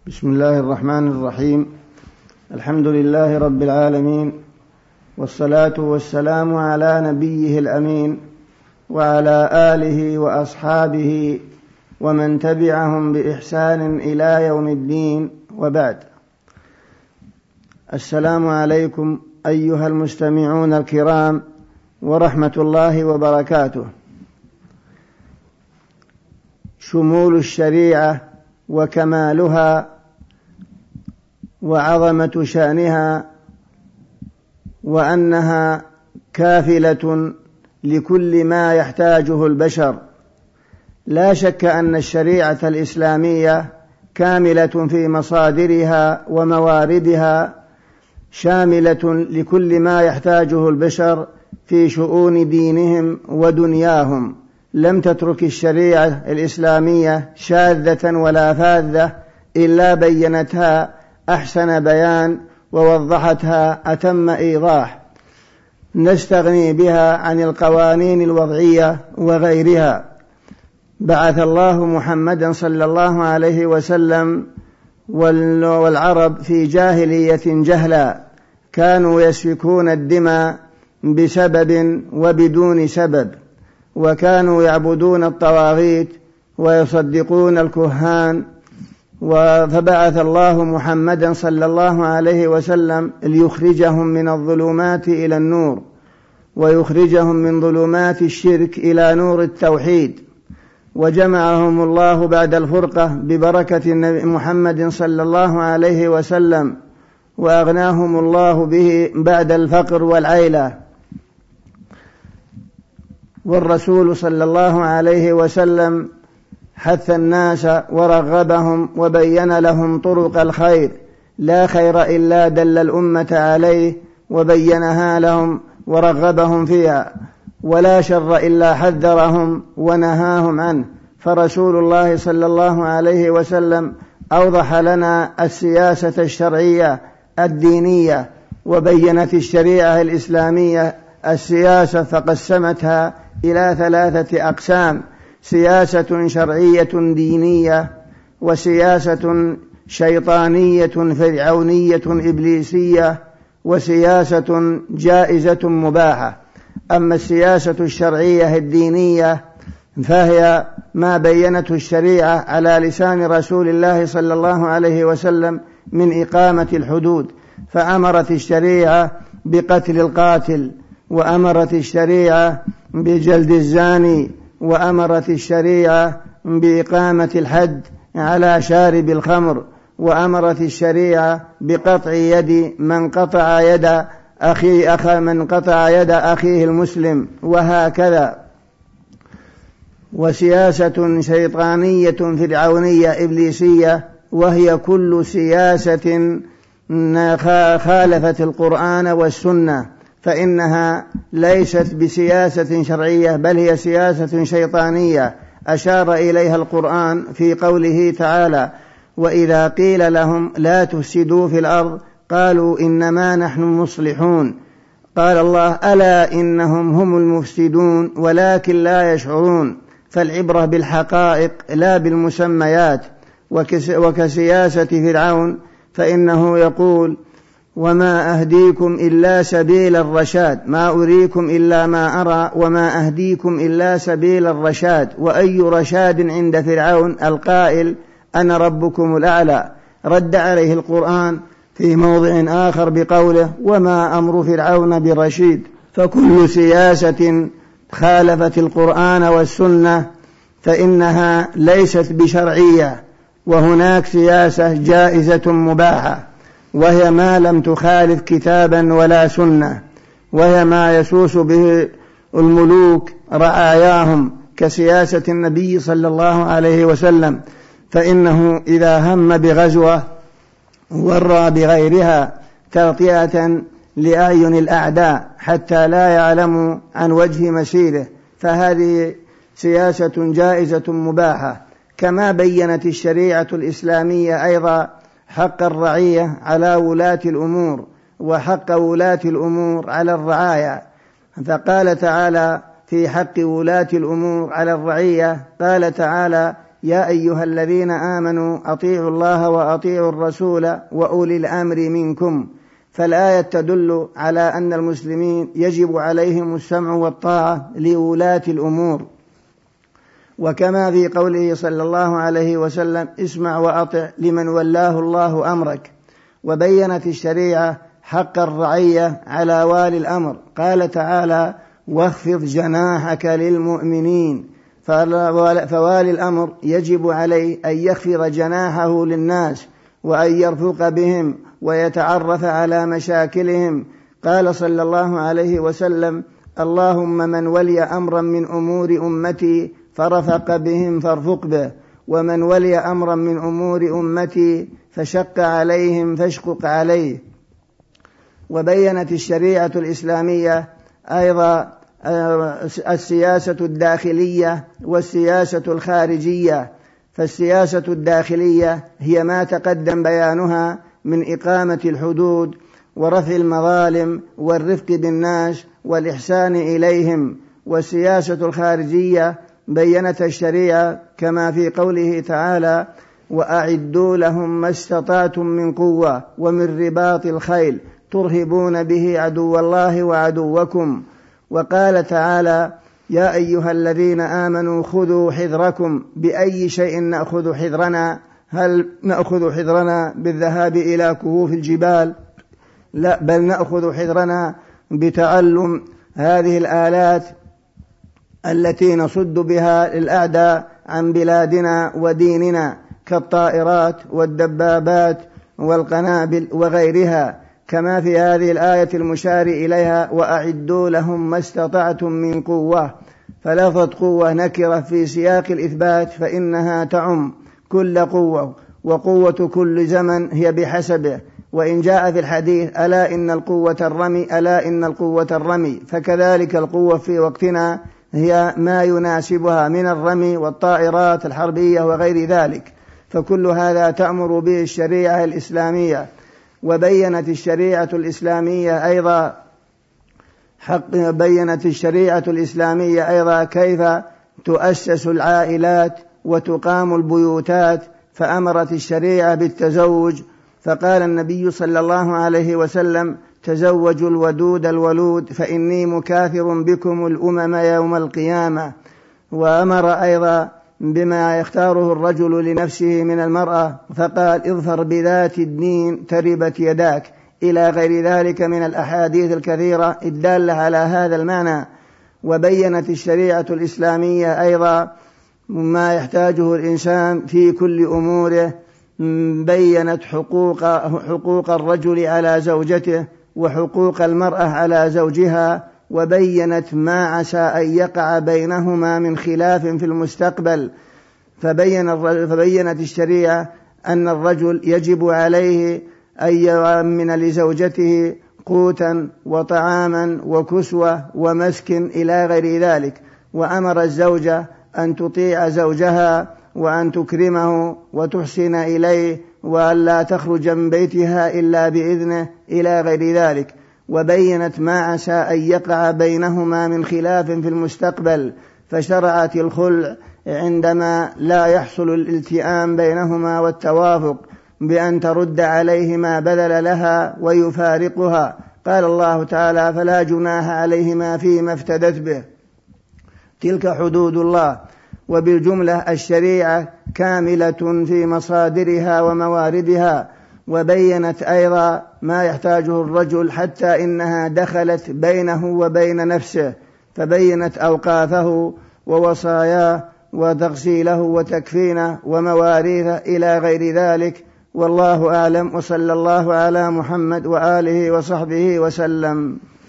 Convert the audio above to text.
بسم الله الرحمن الرحيم. الحمد لله رب العالمين، والصلاة والسلام على نبيه الأمين وعلى آله وأصحابه ومن تبعهم بإحسان إلى يوم الدين، وبعد. السلام عليكم أيها المستمعون الكرام ورحمة الله وبركاته. شمول الشريعة وكمالها وعظمة شأنها، وأنها كافلة لكل ما يحتاجه البشر. لا شك أن الشريعة الإسلامية كاملة في مصادرها ومواردها، شاملة لكل ما يحتاجه البشر في شؤون دينهم ودنياهم. لم تترك الشريعة الإسلامية شاذة ولا فاذة، إلا بينتها أحسن بيان ووضحتها أتم إيضاح، نستغني بها عن القوانين الوضعية وغيرها. بعث الله محمدا صلى الله عليه وسلم والعرب في جاهلية جهلا، كانوا يسفكون الدماء بسبب وبدون سبب، وكانوا يعبدون الطواغيت ويصدقون الكهان. فبعث الله محمدا صلى الله عليه وسلم ليخرجهم من الظلمات إلى النور، ويخرجهم من ظلمات الشرك إلى نور التوحيد، وجمعهم الله بعد الفرقة ببركة محمد صلى الله عليه وسلم، وأغناهم الله به بعد الفقر والعيلة. والرسول صلى الله عليه وسلم حث الناس ورغبهم وبين لهم طرق الخير، لا خير إلا دل الأمة عليه وبينها لهم ورغبهم فيها، ولا شر إلا حذرهم ونهاهم عنه. فرسول الله صلى الله عليه وسلم أوضح لنا السياسة الشرعية الدينية، وبينت الشريعة الإسلامية السياسة فقسمتها إلى 3 أقسام: سياسة شرعية دينية، وسياسة شيطانية فرعونية إبليسية، وسياسة جائزة مباحة. أما السياسة الشرعية الدينية فهي ما بينته الشريعة على لسان رسول الله صلى الله عليه وسلم من إقامة الحدود، فأمرت الشريعة بقتل القاتل، وأمرت الشريعة بجلد الزاني، وأمرت الشريعة بإقامة الحد على شارب الخمر، وأمرت الشريعة بقطع يد من قطع يد أخيه المسلم، وهكذا. وسياسة شيطانية فرعونية إبليسية، وهي كل سياسة خالفت القرآن والسنة، فإنها ليست بسياسة شرعية، بل هي سياسة شيطانية أشار إليها القرآن في قوله تعالى: وإذا قيل لهم لا تفسدوا في الأرض قالوا إنما نحن مصلحون. قال الله: ألا إنهم هم المفسدون ولكن لا يشعرون. فالعبرة بالحقائق لا بالمسميات. وكسياسة فرعون، فإنه يقول: وما أهديكم إلا سبيل الرشاد، ما أريكم إلا ما أرى وما أهديكم إلا سبيل الرشاد. وأي رشاد عند فرعون القائل أنا ربكم الأعلى. رد عليه القرآن في موضع آخر بقوله: وما أمر فرعون برشيد. فكل سياسة خالفت القرآن والسنة فإنها ليست بشرعية. وهناك سياسة جائزة مباحة، وهي ما لم تخالف كتابا ولا سنة، وهي ما يسوس به الملوك رعاياهم، كسياسة النبي صلى الله عليه وسلم، فإنه إذا هم بغزوة ورى بغيرها تغطية لأعين الأعداء حتى لا يعلموا عن وجه مسيره، فهذه سياسة جائزة مباحة. كما بينت الشريعة الإسلامية أيضا حق الرعية على ولاة الأمور، وحق ولاة الأمور على الرعاية. فقال تعالى في حق ولاة الأمور على الرعية، قال تعالى: يا أيها الذين آمنوا أطيعوا الله وأطيعوا الرسول وأولي الأمر منكم. فالآية تدل على أن المسلمين يجب عليهم السمع والطاعة لولاة الأمور، وكما في قوله صلى الله عليه وسلم: اسمع وأطع لمن ولاه الله أمرك. وبينت الشريعة حق الرعية على والي الأمر، قال تعالى: واخفض جناحك للمؤمنين. فوالي الأمر يجب عليه أن يخفض جناحه للناس وأن يرفق بهم ويتعرف على مشاكلهم. قال صلى الله عليه وسلم: اللهم من ولي أمرا من أمور أمتي فرفق بهم فارفق به، ومن ولي أمرا من أمور أمتي فشق عليهم فاشقق عليه. وبينت الشريعة الإسلامية أيضا السياسة الداخلية والسياسة الخارجية. فالسياسة الداخلية هي ما تقدم بيانها من إقامة الحدود ورفع المظالم والرفق بالناس والإحسان إليهم. والسياسة الخارجية بينت الشريعة كما في قوله تعالى: وأعدوا لهم ما استطعتم من قوة ومن رباط الخيل ترهبون به عدو الله وعدوكم. وقال تعالى: يا أيها الذين آمنوا خذوا حذركم. بأي شيء نأخذ حذرنا؟ هل نأخذ حذرنا بالذهاب إلى كهوف الجبال؟ لا، بل نأخذ حذرنا بتعلم هذه الآلات التي نصد بها الأعداء عن بلادنا وديننا، كالطائرات والدبابات والقنابل وغيرها، كما في هذه الآية المشار إليها: وأعدوا لهم ما استطعتم من قوة. فلفظ قوة نكرة في سياق الإثبات، فإنها تعم كل قوة، وقوة كل زمن هي بحسبه. وإن جاء في الحديث: ألا إن القوة الرمي، ألا إن القوة الرمي، فكذلك القوة في وقتنا هي ما يناسبها من الرمي والطائرات الحربية وغير ذلك. فكل هذا تأمر به الشريعة الإسلامية. وبينت الشريعة الإسلامية أيضا كيف تؤسس العائلات وتقام البيوتات، فأمرت الشريعة بالتزوج. فقال النبي صلى الله عليه وسلم: تزوجوا الودود الولود فإني مكاثر بكم الأمم يوم القيامة. وأمر أيضا بما يختاره الرجل لنفسه من المرأة، فقال: اظفر بذات الدين تربت يداك، إلى غير ذلك من الأحاديث الكثيرة الدالة على هذا المعنى. وبينت الشريعة الإسلامية أيضا ما يحتاجه الإنسان في كل أموره. بينت حقوق الرجل على زوجته وحقوق المرأة على زوجها، وبينت ما عسى أن يقع بينهما من خلاف في المستقبل. فبينت الشريعة أن الرجل يجب عليه أن يؤمن لزوجته قوتا وطعاما وكسوة ومسكن إلى غير ذلك. وأمر الزوجة أن تطيع زوجها وأن تكرمه وتحسن إليه وأن لا تخرج من بيتها إلا بإذنه إلى غير ذلك. وبينت ما عسى أن يقع بينهما من خلاف في المستقبل، فشرعت الخلع عندما لا يحصل الالتئام بينهما والتوافق، بأن ترد عليه ما بذل لها ويفارقها. قال الله تعالى: فلا جناح عليهما فيما افتدت به. تلك حدود الله. وبالجملة الشريعة كاملة في مصادرها ومواردها. وبينت أيضا ما يحتاجه الرجل حتى إنها دخلت بينه وبين نفسه، فبينت أوقافه ووصاياه وتغسيله وتكفينه ومواريثه إلى غير ذلك. والله أعلم، وصلى الله على محمد وآله وصحبه وسلم.